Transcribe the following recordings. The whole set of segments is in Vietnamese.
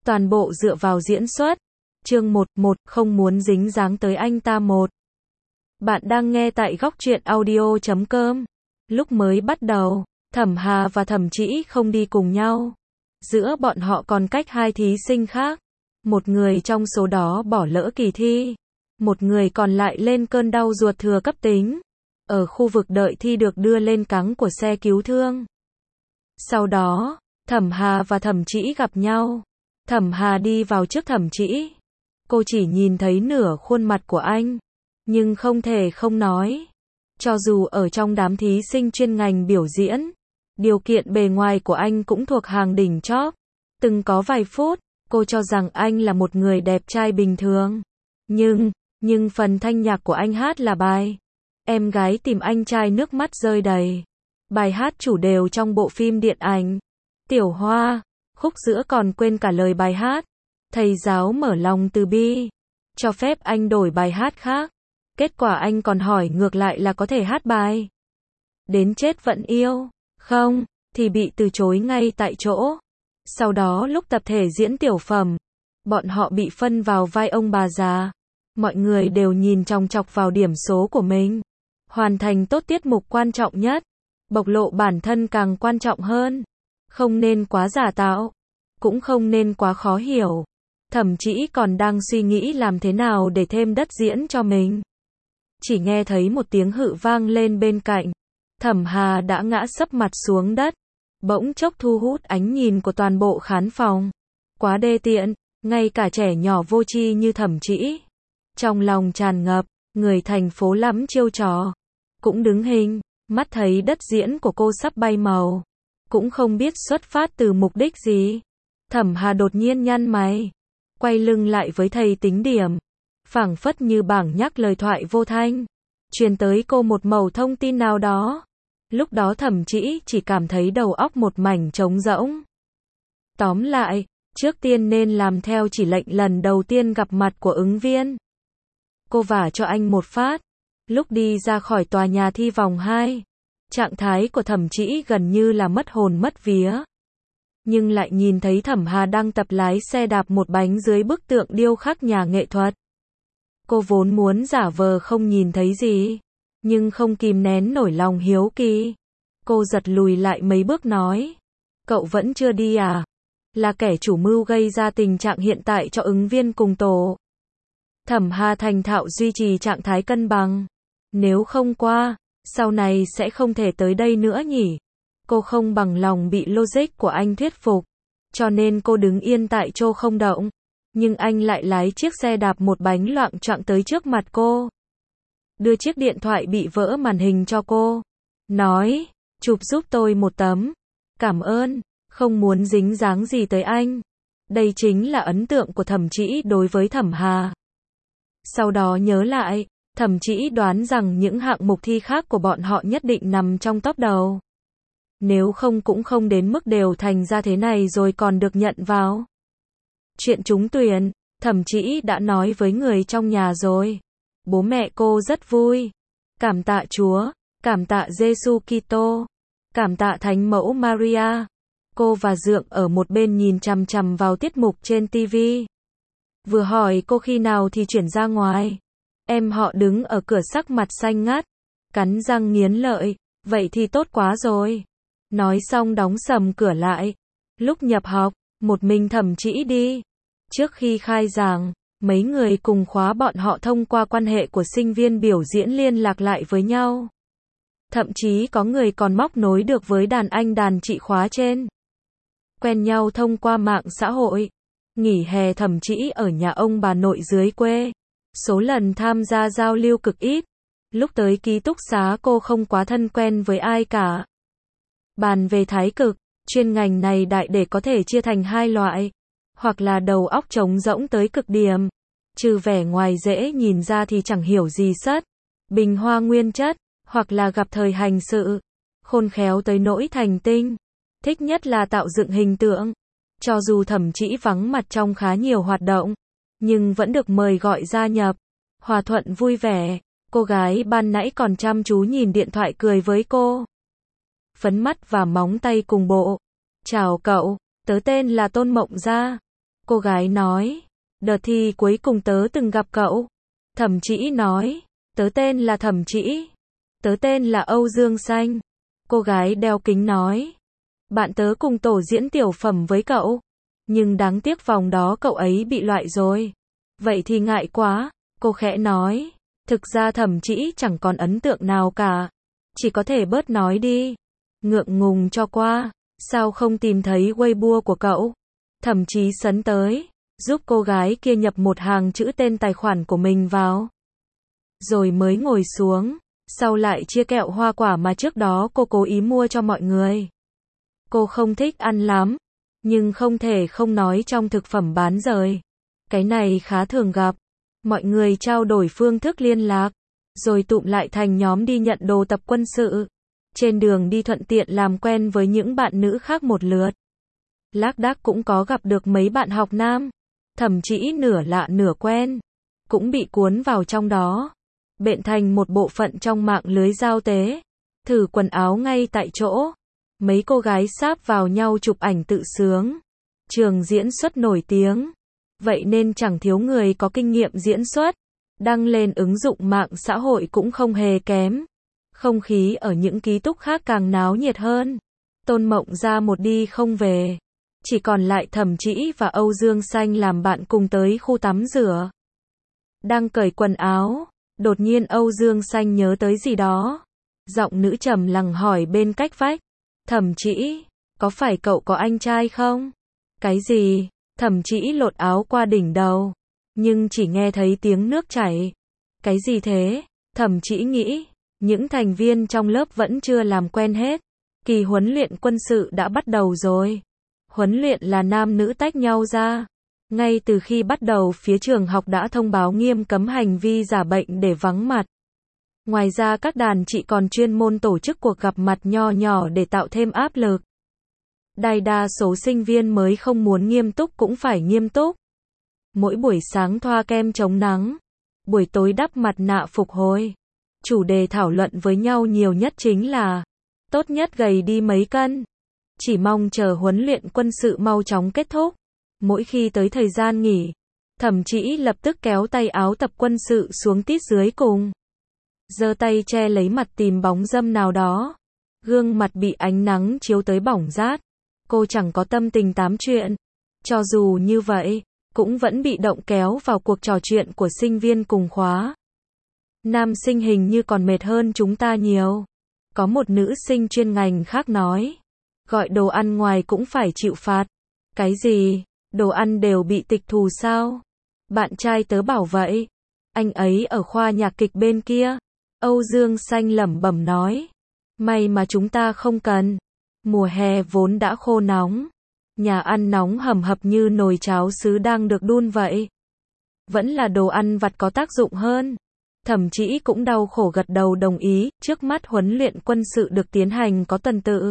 toàn bộ dựa vào diễn xuất. Chương 11, không muốn dính dáng tới anh ta 1. Bạn đang nghe tại góc truyện audio.com. Lúc mới bắt đầu, Thẩm Hà và Thẩm Trĩ không đi cùng nhau. Giữa bọn họ còn cách hai thí sinh khác. Một người trong số đó bỏ lỡ kỳ thi. Một người còn lại lên cơn đau ruột thừa cấp tính. Ở khu vực đợi thi được đưa lên cáng của xe cứu thương. Sau đó, Thẩm Hà và Thẩm Trĩ gặp nhau. Thẩm Hà đi vào trước Thẩm Trĩ. Cô chỉ nhìn thấy nửa khuôn mặt của anh, nhưng không thể không nói. Cho dù ở trong đám thí sinh chuyên ngành biểu diễn, điều kiện bề ngoài của anh cũng thuộc hàng đỉnh chóp. Từng có vài phút, cô cho rằng anh là một người đẹp trai bình thường. Nhưng phần thanh nhạc của anh hát là bài Em gái tìm anh trai nước mắt rơi đầy. Bài hát chủ đều trong bộ phim điện ảnh Tiểu Hoa. Khúc giữa còn quên cả lời bài hát. Thầy giáo mở lòng từ bi, cho phép anh đổi bài hát khác. Kết quả anh còn hỏi ngược lại là có thể hát bài Đến chết vẫn yêu không, thì bị từ chối ngay tại chỗ. Sau đó lúc tập thể diễn tiểu phẩm, bọn họ bị phân vào vai ông bà già. Mọi người đều nhìn chòng chọc vào điểm số của mình. Hoàn thành tốt tiết mục quan trọng nhất, bộc lộ bản thân càng quan trọng hơn. Không nên quá giả tạo, cũng không nên quá khó hiểu. Thẩm Trĩ còn đang suy nghĩ làm thế nào để thêm đất diễn cho mình. Chỉ nghe thấy một tiếng hự vang lên bên cạnh. Thẩm Hà đã ngã sấp mặt xuống đất. Bỗng chốc thu hút ánh nhìn của toàn bộ khán phòng. Quá đê tiện, ngay cả trẻ nhỏ vô tri như Thẩm Trĩ. Trong lòng tràn ngập, người thành phố lắm chiêu trò. Cũng đứng hình, mắt thấy đất diễn của cô sắp bay màu. Cũng không biết xuất phát từ mục đích gì. Thẩm Hà đột nhiên nhăn mày, quay lưng lại với thầy tính điểm. Phảng phất như bảng nhắc lời thoại vô thanh, truyền tới cô một mẩu thông tin nào đó. Lúc đó Thẩm Trĩ chỉ cảm thấy đầu óc một mảnh trống rỗng. Tóm lại, trước tiên nên làm theo chỉ lệnh lần đầu tiên gặp mặt của ứng viên. Cô vả cho anh một phát. Lúc đi ra khỏi tòa nhà thi vòng 2, trạng thái của Thẩm Trĩ gần như là mất hồn mất vía. Nhưng lại nhìn thấy Thẩm Hà đang tập lái xe đạp một bánh dưới bức tượng điêu khắc nhà nghệ thuật. Cô vốn muốn giả vờ không nhìn thấy gì, nhưng không kìm nén nổi lòng hiếu kỳ. Cô giật lùi lại mấy bước nói, cậu vẫn chưa đi à? Là kẻ chủ mưu gây ra tình trạng hiện tại cho ứng viên cùng tổ. Thẩm Hà thành thạo duy trì trạng thái cân bằng. Nếu không qua, sau này sẽ không thể tới đây nữa nhỉ? Cô không bằng lòng bị logic của anh thuyết phục, cho nên cô đứng yên tại chỗ không động. Nhưng anh lại lái chiếc xe đạp một bánh loạng choạng tới trước mặt cô. Đưa chiếc điện thoại bị vỡ màn hình cho cô. Nói, chụp giúp tôi một tấm. Cảm ơn, không muốn dính dáng gì tới anh. Đây chính là ấn tượng của Thẩm Trĩ đối với Thẩm Hà. Sau đó nhớ lại, Thẩm Trĩ đoán rằng những hạng mục thi khác của bọn họ nhất định nằm trong top đầu. Nếu không cũng không đến mức đều thành ra thế này rồi còn được nhận vào. Chuyện trúng tuyển, Thẩm Trĩ đã nói với người trong nhà rồi. Bố mẹ cô rất vui. Cảm tạ Chúa, cảm tạ Giêsu Kitô, cảm tạ Thánh Mẫu Maria. Cô và Dượng ở một bên nhìn chằm chằm vào tiết mục trên TV. Vừa hỏi cô khi nào thì chuyển ra ngoài. Em họ đứng ở cửa sắc mặt xanh ngắt, cắn răng nghiến lợi, vậy thì tốt quá rồi. Nói xong đóng sầm cửa lại. Lúc nhập học, một mình Thẩm Trĩ đi. Trước khi khai giảng, mấy người cùng khóa bọn họ thông qua quan hệ của sinh viên biểu diễn liên lạc lại với nhau. Thậm chí có người còn móc nối được với đàn anh đàn chị khóa trên. Quen nhau thông qua mạng xã hội. Nghỉ hè Thẩm Trĩ ở nhà ông bà nội dưới quê. Số lần tham gia giao lưu cực ít. Lúc tới ký túc xá cô không quá thân quen với ai cả. Bàn về thái cực, chuyên ngành này đại để có thể chia thành hai loại. Hoặc là đầu óc trống rỗng tới cực điểm. Trừ vẻ ngoài dễ nhìn ra thì chẳng hiểu gì sất. Bình hoa nguyên chất. Hoặc là gặp thời hành sự. Khôn khéo tới nỗi thành tinh. Thích nhất là tạo dựng hình tượng. Cho dù Thẩm Trĩ vắng mặt trong khá nhiều hoạt động, nhưng vẫn được mời gọi gia nhập. Hòa thuận vui vẻ. Cô gái ban nãy còn chăm chú nhìn điện thoại cười với cô. Phấn mắt và móng tay cùng bộ. Chào cậu, tớ tên là Tôn Mộng Gia. Cô gái nói, đợt thi cuối cùng tớ từng gặp cậu. Thẩm Trĩ nói, tớ tên là Thẩm Trĩ. Tớ tên là Âu Dương Xanh. Cô gái đeo kính nói, bạn tớ cùng tổ diễn tiểu phẩm với cậu. Nhưng đáng tiếc vòng đó cậu ấy bị loại rồi. Vậy thì ngại quá, cô khẽ nói. Thực ra Thẩm Trĩ chẳng còn ấn tượng nào cả. Chỉ có thể bớt nói đi. Ngượng ngùng cho qua. Sao không tìm thấy Weibo của cậu? Thẩm Chí sấn tới, giúp cô gái kia nhập một hàng chữ tên tài khoản của mình vào. Rồi mới ngồi xuống, sau lại chia kẹo hoa quả mà trước đó cô cố ý mua cho mọi người. Cô không thích ăn lắm, nhưng không thể không nói trong thực phẩm bán rời. Cái này khá thường gặp. Mọi người trao đổi phương thức liên lạc, rồi tụm lại thành nhóm đi nhận đồ tập quân sự. Trên đường đi thuận tiện làm quen với những bạn nữ khác một lượt. Lác đác cũng có gặp được mấy bạn học nam. Thẩm Trĩ nửa lạ nửa quen, cũng bị cuốn vào trong đó. Bện thành một bộ phận trong mạng lưới giao tế. Thử quần áo ngay tại chỗ. Mấy cô gái sáp vào nhau chụp ảnh tự sướng. Trường diễn xuất nổi tiếng. Vậy nên chẳng thiếu người có kinh nghiệm diễn xuất. Đăng lên ứng dụng mạng xã hội cũng không hề kém. Không khí ở những ký túc khác càng náo nhiệt hơn. Tôn Mộng ra một đi không về. Chỉ còn lại Thẩm Trĩ và Âu Dương Xanh làm bạn cùng tới khu tắm rửa. Đang cởi quần áo, đột nhiên Âu Dương Xanh nhớ tới gì đó. Giọng nữ trầm lắng hỏi bên cách vách. Thẩm Trĩ, có phải cậu có anh trai không? Cái gì? Thẩm Trĩ lột áo qua đỉnh đầu, nhưng chỉ nghe thấy tiếng nước chảy. Cái gì thế? Thẩm Trĩ nghĩ, những thành viên trong lớp vẫn chưa làm quen hết. Kỳ huấn luyện quân sự đã bắt đầu rồi. Huấn luyện là nam nữ tách nhau ra. Ngay từ khi bắt đầu phía trường học đã thông báo nghiêm cấm hành vi giả bệnh để vắng mặt. Ngoài ra các đàn chị còn chuyên môn tổ chức cuộc gặp mặt nho nhỏ để tạo thêm áp lực. Đại đa số sinh viên mới không muốn nghiêm túc cũng phải nghiêm túc. Mỗi buổi sáng thoa kem chống nắng, buổi tối đắp mặt nạ phục hồi. Chủ đề thảo luận với nhau nhiều nhất chính là tốt nhất gầy đi mấy cân. Chỉ mong chờ huấn luyện quân sự mau chóng kết thúc. Mỗi khi tới thời gian nghỉ, Thẩm Trĩ lập tức kéo tay áo tập quân sự xuống tít dưới cùng. Giơ tay che lấy mặt tìm bóng râm nào đó. Gương mặt bị ánh nắng chiếu tới bỏng rát. Cô chẳng có tâm tình tám chuyện. Cho dù như vậy, cũng vẫn bị động kéo vào cuộc trò chuyện của sinh viên cùng khóa. Nam sinh hình như còn mệt hơn chúng ta nhiều. Có một nữ sinh chuyên ngành khác nói. Gọi đồ ăn ngoài cũng phải chịu phạt. Cái gì? Đồ ăn đều bị tịch thu sao? Bạn trai tớ bảo vậy. Anh ấy ở khoa nhạc kịch bên kia. Âu Dương Xanh lẩm bẩm nói. May mà chúng ta không cần. Mùa hè vốn đã khô nóng. Nhà ăn nóng hầm hập như nồi cháo sứ đang được đun vậy. Vẫn là đồ ăn vặt có tác dụng hơn. Thẩm Trĩ cũng đau khổ gật đầu đồng ý. Trước mắt huấn luyện quân sự được tiến hành có tuần tự.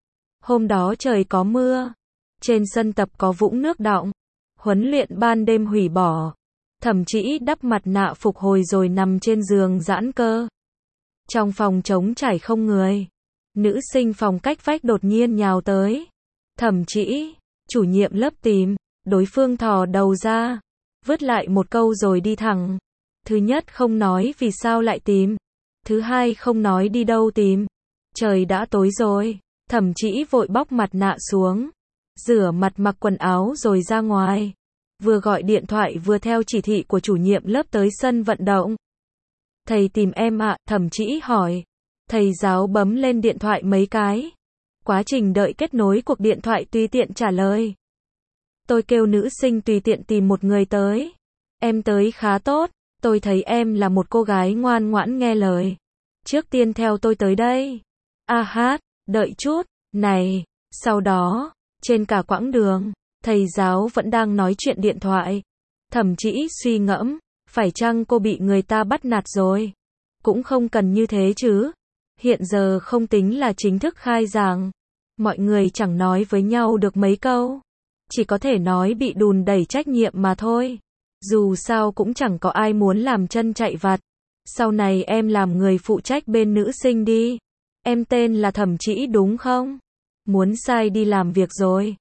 Hôm đó trời có mưa. Trên sân tập có vũng nước đọng. Huấn luyện ban đêm hủy bỏ. Thẩm Trĩ đắp mặt nạ phục hồi rồi nằm trên giường giãn cơ. Trong phòng trống trải không người. Nữ sinh phòng cách vách đột nhiên nhào tới. Thẩm Trĩ, chủ nhiệm lớp tìm. Đối phương thò đầu ra. Vứt lại một câu rồi đi thẳng. Thứ nhất không nói vì sao lại tìm. Thứ hai không nói đi đâu tìm. Trời đã tối rồi. Thẩm Trĩ vội bóc mặt nạ xuống. Rửa mặt mặc quần áo rồi ra ngoài. Vừa gọi điện thoại vừa theo chỉ thị của chủ nhiệm lớp tới sân vận động. Thầy tìm em ạ, Thẩm Trĩ hỏi. Thầy giáo bấm lên điện thoại mấy cái. Quá trình đợi kết nối cuộc điện thoại tùy tiện trả lời. Tôi kêu nữ sinh tùy tiện tìm một người tới. Em tới khá tốt. Tôi thấy em là một cô gái ngoan ngoãn nghe lời. Trước tiên theo tôi tới đây. A hát, đợi chút. Này, sau đó, trên cả quãng đường, thầy giáo vẫn đang nói chuyện điện thoại. Thẩm Trĩ suy ngẫm, phải chăng cô bị người ta bắt nạt rồi? Cũng không cần như thế chứ. Hiện giờ không tính là chính thức khai giảng. Mọi người chẳng nói với nhau được mấy câu. Chỉ có thể nói bị đùn đẩy trách nhiệm mà thôi. Dù sao cũng chẳng có ai muốn làm chân chạy vặt. Sau này em làm người phụ trách bên nữ sinh đi. Em tên là Thẩm Trĩ đúng không? Muốn sai đi làm việc rồi.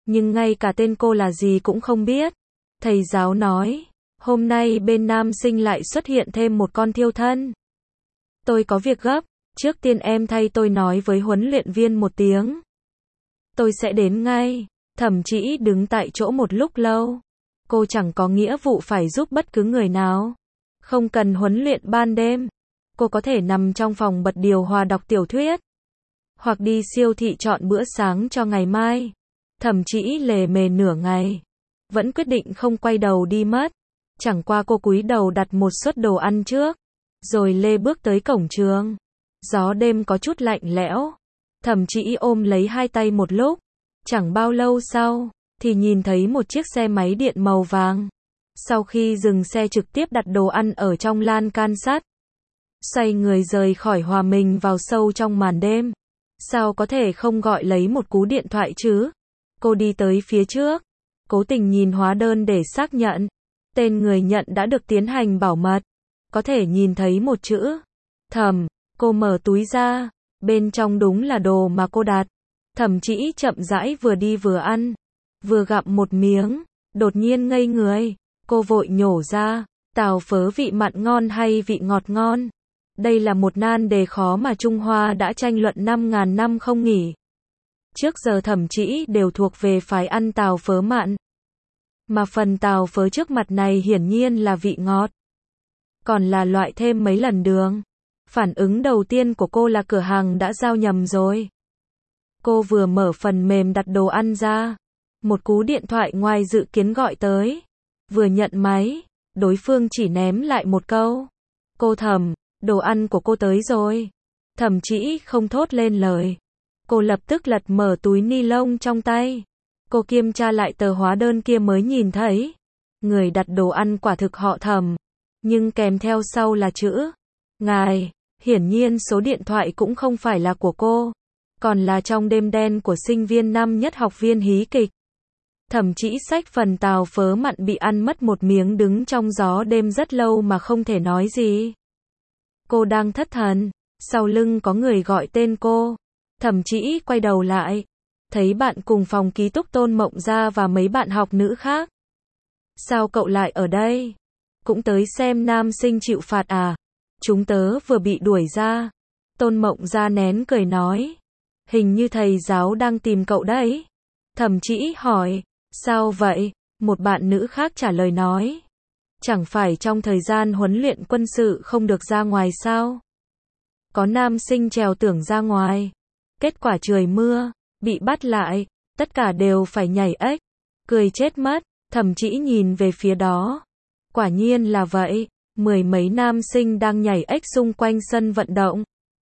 nhưng ngay cả tên cô là gì cũng không biết. Thầy giáo nói, hôm nay bên nam sinh lại xuất hiện thêm một con thiêu thân. Tôi có việc gấp, trước tiên em thay tôi nói với huấn luyện viên một tiếng. Tôi sẽ đến ngay. Thẩm Trĩ đứng tại chỗ một lúc lâu. Cô chẳng có nghĩa vụ phải giúp bất cứ người nào. Không cần huấn luyện ban đêm. Cô có thể nằm trong phòng bật điều hòa đọc tiểu thuyết. Hoặc đi siêu thị chọn bữa sáng cho ngày mai. Thẩm Trĩ lề mề nửa ngày. Vẫn quyết định không quay đầu đi mất. Chẳng qua cô cúi đầu đặt một suất đồ ăn trước. Rồi lê bước tới cổng trường. Gió đêm có chút lạnh lẽo. Thẩm Trĩ ôm lấy hai tay một lúc. Chẳng bao lâu sau, thì nhìn thấy một chiếc xe máy điện màu vàng. Sau khi dừng xe trực tiếp đặt đồ ăn ở trong lan can sắt. Xoay người rời khỏi hòa mình vào sâu trong màn đêm. Sao có thể không gọi lấy một cú điện thoại chứ? Cô đi tới phía trước. Cố tình nhìn hóa đơn để xác nhận. Tên người nhận đã được tiến hành bảo mật. Có thể nhìn thấy một chữ Thẩm. Cô mở túi ra. Bên trong đúng là đồ mà cô đặt. Thẩm Trĩ chậm rãi vừa đi vừa ăn. Vừa gặm một miếng. Đột nhiên ngây người. Cô vội nhổ ra. Tàu phớ vị mặn ngon hay vị ngọt ngon? Đây là một nan đề khó mà Trung Hoa đã tranh luận 5.000 năm không nghỉ. Trước giờ Thẩm Trĩ đều thuộc về phái ăn tàu phớ mặn. Mà phần tàu phớ trước mặt này hiển nhiên là vị ngọt. Còn là loại thêm mấy lần đường. Phản ứng đầu tiên của cô là cửa hàng đã giao nhầm rồi. Cô vừa mở phần mềm đặt đồ ăn ra. Một cú điện thoại ngoài dự kiến gọi tới. Vừa nhận máy, đối phương chỉ ném lại một câu. Cô Thẩm, đồ ăn của cô tới rồi. Thẩm Trĩ không thốt lên lời. Cô lập tức lật mở túi ni lông trong tay. Cô kiểm tra lại tờ hóa đơn kia mới nhìn thấy. Người đặt đồ ăn quả thực họ Thẩm. Nhưng kèm theo sau là chữ ngài. Hiển nhiên số điện thoại cũng không phải là của cô. Còn là trong đêm đen của sinh viên năm nhất học viên hí kịch. Thẩm Trĩ xách phần tàu phớ mặn bị ăn mất một miếng đứng trong gió đêm rất lâu mà không thể nói gì. Cô đang thất thần. Sau lưng có người gọi tên cô. Thẩm Trĩ quay đầu lại. Thấy bạn cùng phòng ký túc Tôn Mộng Gia và mấy bạn học nữ khác. Sao cậu lại ở đây? Cũng tới xem nam sinh chịu phạt à? Chúng tớ vừa bị đuổi ra. Tôn Mộng Gia nén cười nói. Hình như thầy giáo đang tìm cậu đấy. Thẩm Trĩ hỏi. Sao vậy? Một bạn nữ khác trả lời nói. Chẳng phải trong thời gian huấn luyện quân sự không được ra ngoài sao? Có nam sinh trèo tưởng ra ngoài. Kết quả trời mưa, bị bắt lại, tất cả đều phải nhảy ếch. Cười chết mất, Thẩm Trĩ nhìn về phía đó. Quả nhiên là vậy, 10 mấy nam sinh đang nhảy ếch xung quanh sân vận động.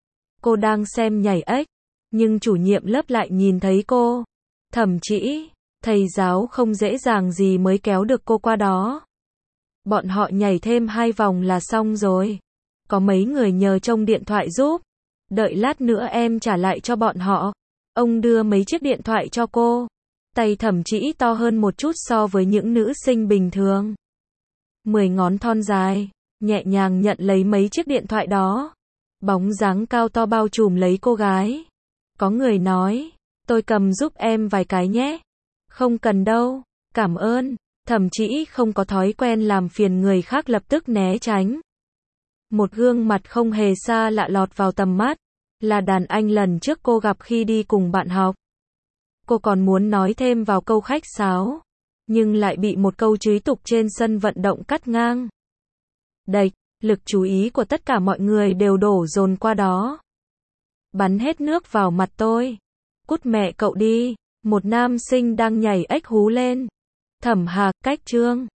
Cô đang xem nhảy ếch, nhưng chủ nhiệm lớp lại nhìn thấy cô. Thẩm Trĩ, thầy giáo không dễ dàng gì mới kéo được cô qua đó. Bọn họ nhảy thêm 2 vòng là xong rồi. Có mấy người nhờ trông điện thoại giúp. Đợi lát nữa em trả lại cho bọn họ. Ông đưa mấy chiếc điện thoại cho cô. Tay Thẩm Trĩ to hơn một chút so với những nữ sinh bình thường. 10 ngón thon dài, nhẹ nhàng nhận lấy mấy chiếc điện thoại đó. Bóng dáng cao to bao trùm lấy cô gái. Có người nói, tôi cầm giúp em vài cái nhé. Không cần đâu, cảm ơn. Thẩm Trĩ không có thói quen làm phiền người khác lập tức né tránh. Một gương mặt không hề xa lạ lọt vào tầm mắt. Là đàn anh lần trước cô gặp khi đi cùng bạn học. Cô còn muốn nói thêm vào câu khách sáo. Nhưng lại bị một câu trúy tục trên sân vận động cắt ngang. Đệch, lực chú ý của tất cả mọi người đều đổ dồn qua đó. Bắn hết nước vào mặt tôi. Cút mẹ cậu đi. Một nam sinh đang nhảy ếch hú lên. Thẩm Hạc, cách chương.